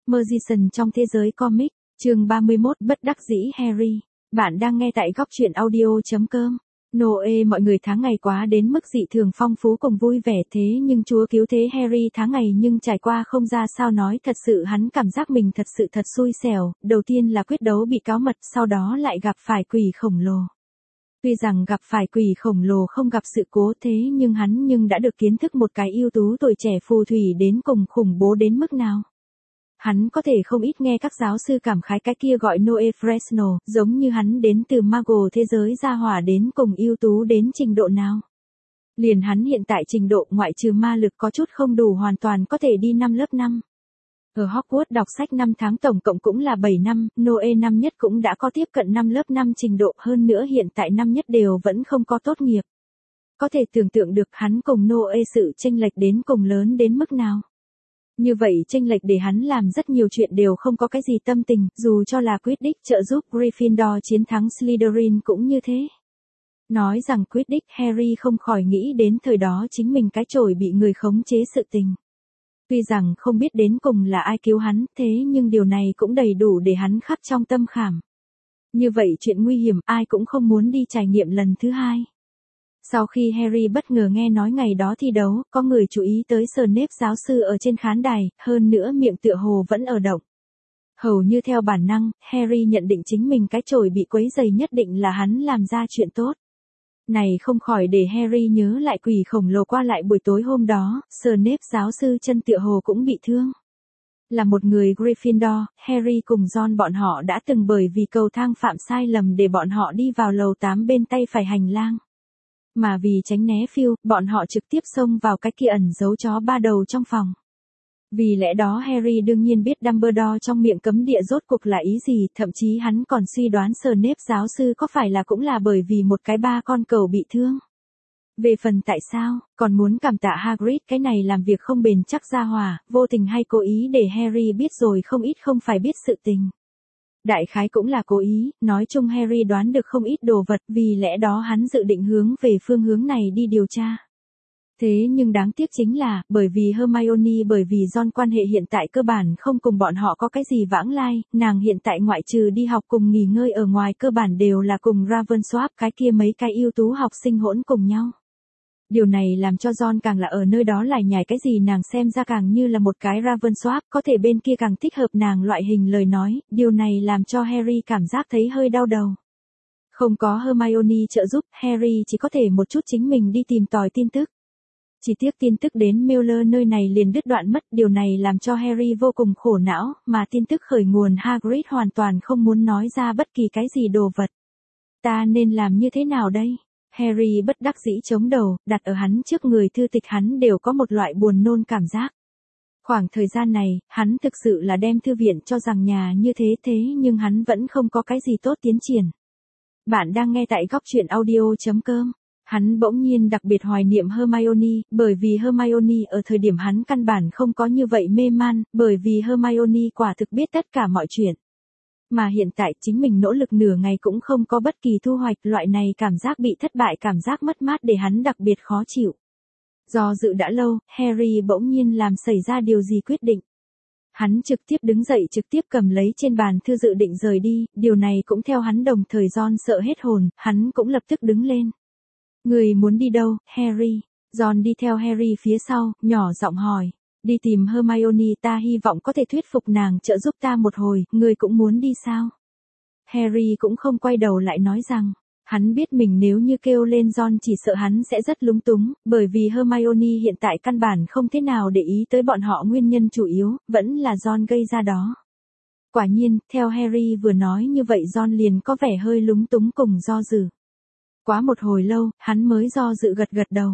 Murchison trong thế giới comic, chương 31 bất đắc dĩ Harry. Bạn đang nghe tại góc truyện audio.com. Noe mọi người tháng ngày quá đến mức dị thường phong phú cùng vui vẻ thế nhưng Chúa cứu thế Harry tháng ngày nhưng trải qua không ra sao nói thật sự hắn cảm giác mình thật xui xẻo, đầu tiên là quyết đấu bị cáo mật sau đó lại gặp phải quỷ khổng lồ. Tuy rằng gặp phải quỷ khổng lồ không gặp sự cố thế nhưng hắn đã được kiến thức một cái ưu tú tuổi trẻ phù thủy đến cùng khủng bố đến mức nào. Hắn có thể không ít nghe các giáo sư cảm khái cái kia gọi Noe Fresno, giống như hắn đến từ Mago thế giới ra hỏa đến cùng ưu tú đến trình độ nào. Liền hắn hiện tại trình độ ngoại trừ ma lực có chút không đủ hoàn toàn có thể đi năm lớp 5. Ở Hogwarts đọc sách 5 tháng tổng cộng cũng là 7 năm, Noe năm nhất cũng đã có tiếp cận 5 lớp 5 trình độ hơn nữa hiện tại năm nhất đều vẫn không có tốt nghiệp. Có thể tưởng tượng được hắn cùng Noe sự chênh lệch đến cùng lớn đến mức nào. Như vậy chênh lệch để hắn làm rất nhiều chuyện đều không có cái gì tâm tình, dù cho là Quidditch trợ giúp Gryffindor chiến thắng Slytherin cũng như thế. Nói rằng Quidditch Harry không khỏi nghĩ đến thời đó chính mình cái chổi bị người khống chế sự tình. Tuy rằng không biết đến cùng là ai cứu hắn, thế nhưng điều này cũng đầy đủ để hắn khắc trong tâm khảm. Như vậy chuyện nguy hiểm ai cũng không muốn đi trải nghiệm lần thứ hai. Sau khi Harry bất ngờ nghe nói ngày đó thi đấu, có người chú ý tới Snape giáo sư ở trên khán đài, hơn nữa miệng tựa hồ vẫn ở động. Hầu như theo bản năng, Harry nhận định chính mình cái chổi bị quấy rầy nhất định là hắn làm ra chuyện tốt. Này không khỏi để Harry nhớ lại quỷ khổng lồ qua lại buổi tối hôm đó, Snape giáo sư chân tựa hồ cũng bị thương. Là một người Gryffindor, Harry cùng Ron bọn họ đã từng bởi vì cầu thang phạm sai lầm để bọn họ đi vào lầu 8 bên tay phải hành lang. Mà vì tránh né phiêu, bọn họ trực tiếp xông vào cái kia ẩn giấu chó ba đầu trong phòng. Vì lẽ đó Harry đương nhiên biết Dumbledore trong miệng cấm địa rốt cuộc là ý gì, thậm chí hắn còn suy đoán Snape giáo sư có phải là cũng là bởi vì một cái ba con cừu bị thương. Về phần tại sao, còn muốn cảm tạ Hagrid cái này làm việc không bền chắc ra hỏa, vô tình hay cố ý để Harry biết rồi không ít không phải biết sự tình. Đại khái cũng là cố ý, nói chung Harry đoán được không ít đồ vật vì lẽ đó hắn dự định hướng về phương hướng này đi điều tra. Thế nhưng đáng tiếc chính là, bởi vì Hermione bởi vì Ron quan hệ hiện tại cơ bản không cùng bọn họ có cái gì vãng lai, nàng hiện tại ngoại trừ đi học cùng nghỉ ngơi ở ngoài cơ bản đều là cùng Ravensworth cái kia mấy cái ưu tú học sinh hỗn cùng nhau. Điều này làm cho Ron càng là ở nơi đó lải nhải cái gì nàng xem ra càng như là một cái Ravensworth, có thể bên kia càng thích hợp nàng loại hình lời nói, điều này làm cho Harry cảm giác thấy hơi đau đầu. Không có Hermione trợ giúp, Harry chỉ có thể một chút chính mình đi tìm tòi tin tức. Chỉ tiếc tin tức đến Miller nơi này liền đứt đoạn mất, điều này làm cho Harry vô cùng khổ não, mà tin tức khởi nguồn Hagrid hoàn toàn không muốn nói ra bất kỳ cái gì đồ vật. Ta nên làm như thế nào đây? Harry bất đắc dĩ chống đầu, đặt ở hắn trước người thư tịch hắn đều có một loại buồn nôn cảm giác. Khoảng thời gian này, hắn thực sự là đem thư viện cho rằng nhà như thế nhưng hắn vẫn không có cái gì tốt tiến triển. Bạn đang nghe tại góc truyện audio.com. Hắn bỗng nhiên đặc biệt hoài niệm Hermione, bởi vì Hermione ở thời điểm hắn căn bản không có như vậy mê man, bởi vì Hermione quả thực biết tất cả mọi chuyện. Mà hiện tại chính mình nỗ lực nửa ngày cũng không có bất kỳ thu hoạch, loại này cảm giác bị thất bại cảm giác mất mát để hắn đặc biệt khó chịu. Do dự đã lâu, Harry bỗng nhiên làm xảy ra điều gì quyết định. Hắn trực tiếp đứng dậy trực tiếp cầm lấy trên bàn thư dự định rời đi, điều này cũng theo hắn đồng thời Ron sợ hết hồn, hắn cũng lập tức đứng lên. Người muốn đi đâu, Harry? Ron đi theo Harry phía sau, nhỏ giọng hỏi. Đi tìm Hermione, ta hy vọng có thể thuyết phục nàng trợ giúp ta một hồi, người cũng muốn đi sao? Harry cũng không quay đầu lại nói rằng, hắn biết mình nếu như kêu lên Ron chỉ sợ hắn sẽ rất lúng túng, bởi vì Hermione hiện tại căn bản không thế nào để ý tới bọn họ nguyên nhân chủ yếu, vẫn là Ron gây ra đó. Quả nhiên, theo Harry vừa nói như vậy Ron liền có vẻ hơi lúng túng cùng do dự. Quá một hồi lâu, hắn mới do dự gật đầu.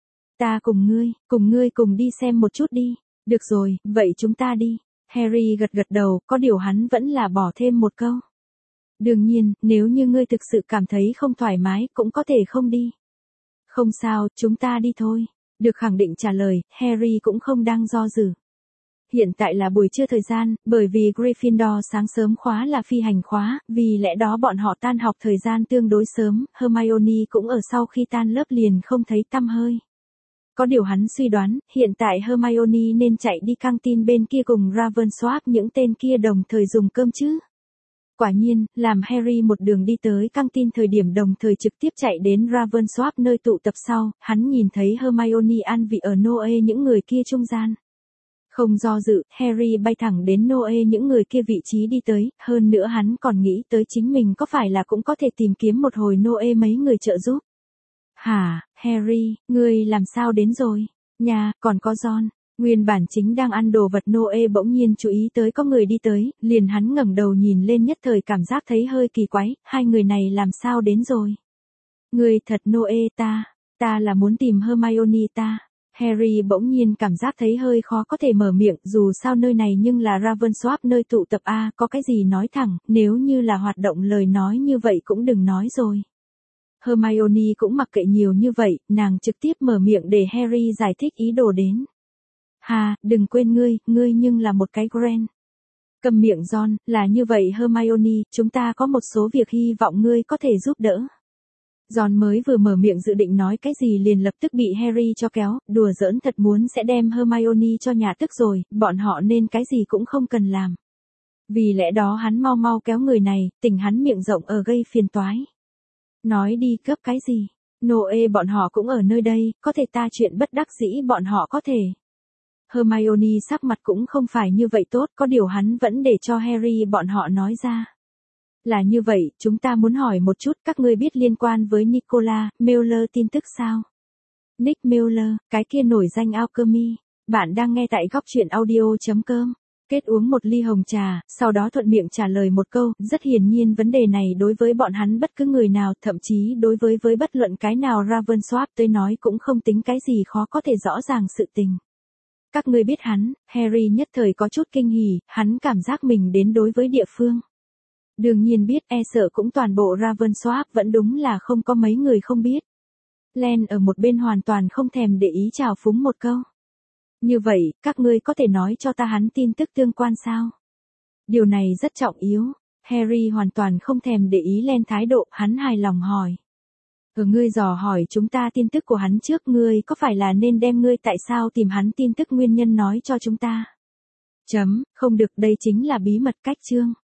Ta cùng ngươi cùng đi xem một chút đi. Được rồi, vậy chúng ta đi. Harry gật đầu, có điều hắn vẫn là bỏ thêm một câu. Đương nhiên, nếu như ngươi thực sự cảm thấy không thoải mái, cũng có thể không đi. Không sao, chúng ta đi thôi. Được khẳng định trả lời, Harry cũng không đang do dự. Hiện tại là buổi trưa thời gian, bởi vì Gryffindor sáng sớm khóa là phi hành khóa, vì lẽ đó bọn họ tan học thời gian tương đối sớm, Hermione cũng ở sau khi tan lớp liền không thấy tăm hơi. Có điều hắn suy đoán, hiện tại Hermione nên chạy đi căng tin bên kia cùng Ravensworth những tên kia đồng thời dùng cơm chứ. Quả nhiên, làm Harry một đường đi tới căng tin thời điểm đồng thời trực tiếp chạy đến Ravensworth nơi tụ tập sau, hắn nhìn thấy Hermione an vị ở Noe những người kia trung gian. Không do dự, Harry bay thẳng đến Noe những người kia vị trí đi tới, hơn nữa hắn còn nghĩ tới chính mình có phải là cũng có thể tìm kiếm một hồi Noe mấy người trợ giúp. Hả, Harry, ngươi làm sao đến rồi? Nhà, còn có Ron. Nguyên bản chính đang ăn đồ vật Noe bỗng nhiên chú ý tới có người đi tới, liền hắn ngẩng đầu nhìn lên nhất thời cảm giác thấy hơi kỳ quái, hai người này làm sao đến rồi? Ngươi thật Noe ta là muốn tìm Hermione ta. Harry bỗng nhiên cảm giác thấy hơi khó có thể mở miệng, dù sao nơi này nhưng là Ravensworth nơi tụ tập A, có cái gì nói thẳng, nếu như là hoạt động lời nói như vậy cũng đừng nói rồi. Hermione cũng mặc kệ nhiều như vậy, nàng trực tiếp mở miệng để Harry giải thích ý đồ đến. Hà, đừng quên ngươi nhưng là một cái Gren. Cầm miệng Ron, là như vậy Hermione, chúng ta có một số việc hy vọng ngươi có thể giúp đỡ. Ron mới vừa mở miệng dự định nói cái gì liền lập tức bị Harry cho kéo, đùa giỡn thật muốn sẽ đem Hermione cho nhà tức rồi, bọn họ nên cái gì cũng không cần làm. Vì lẽ đó hắn mau kéo người này, tỉnh hắn miệng rộng ở gây phiền toái. Nói đi cấp cái gì? Noe bọn họ cũng ở nơi đây, có thể ta chuyện bất đắc dĩ bọn họ có thể. Hermione sắc mặt cũng không phải như vậy tốt, có điều hắn vẫn để cho Harry bọn họ nói ra. Là như vậy, chúng ta muốn hỏi một chút, các ngươi biết liên quan với Nicola Miller tin tức sao? Nick Miller, cái kia nổi danh alchemy. Bạn đang nghe tại góc truyện audio.com. Kết uống một ly hồng trà, sau đó thuận miệng trả lời một câu, rất hiển nhiên vấn đề này đối với bọn hắn bất cứ người nào, thậm chí đối với bất luận cái nào Ravensworth tới nói cũng không tính cái gì khó có thể rõ ràng sự tình. Các ngươi biết hắn, Harry nhất thời có chút kinh hỉ, hắn cảm giác mình đến đối với địa phương. Đương nhiên biết, sợ cũng toàn bộ Ravensworth vẫn đúng là không có mấy người không biết. Len ở một bên hoàn toàn không thèm để ý chào phúng một câu. Như vậy, các ngươi có thể nói cho ta hắn tin tức tương quan sao? Điều này rất trọng yếu. Harry hoàn toàn không thèm để ý Len thái độ, hắn hài lòng hỏi. Ngươi dò hỏi chúng ta tin tức của hắn trước, ngươi có phải là nên đem ngươi tại sao tìm hắn tin tức nguyên nhân nói cho chúng ta? Không được, đây chính là bí mật cách chương.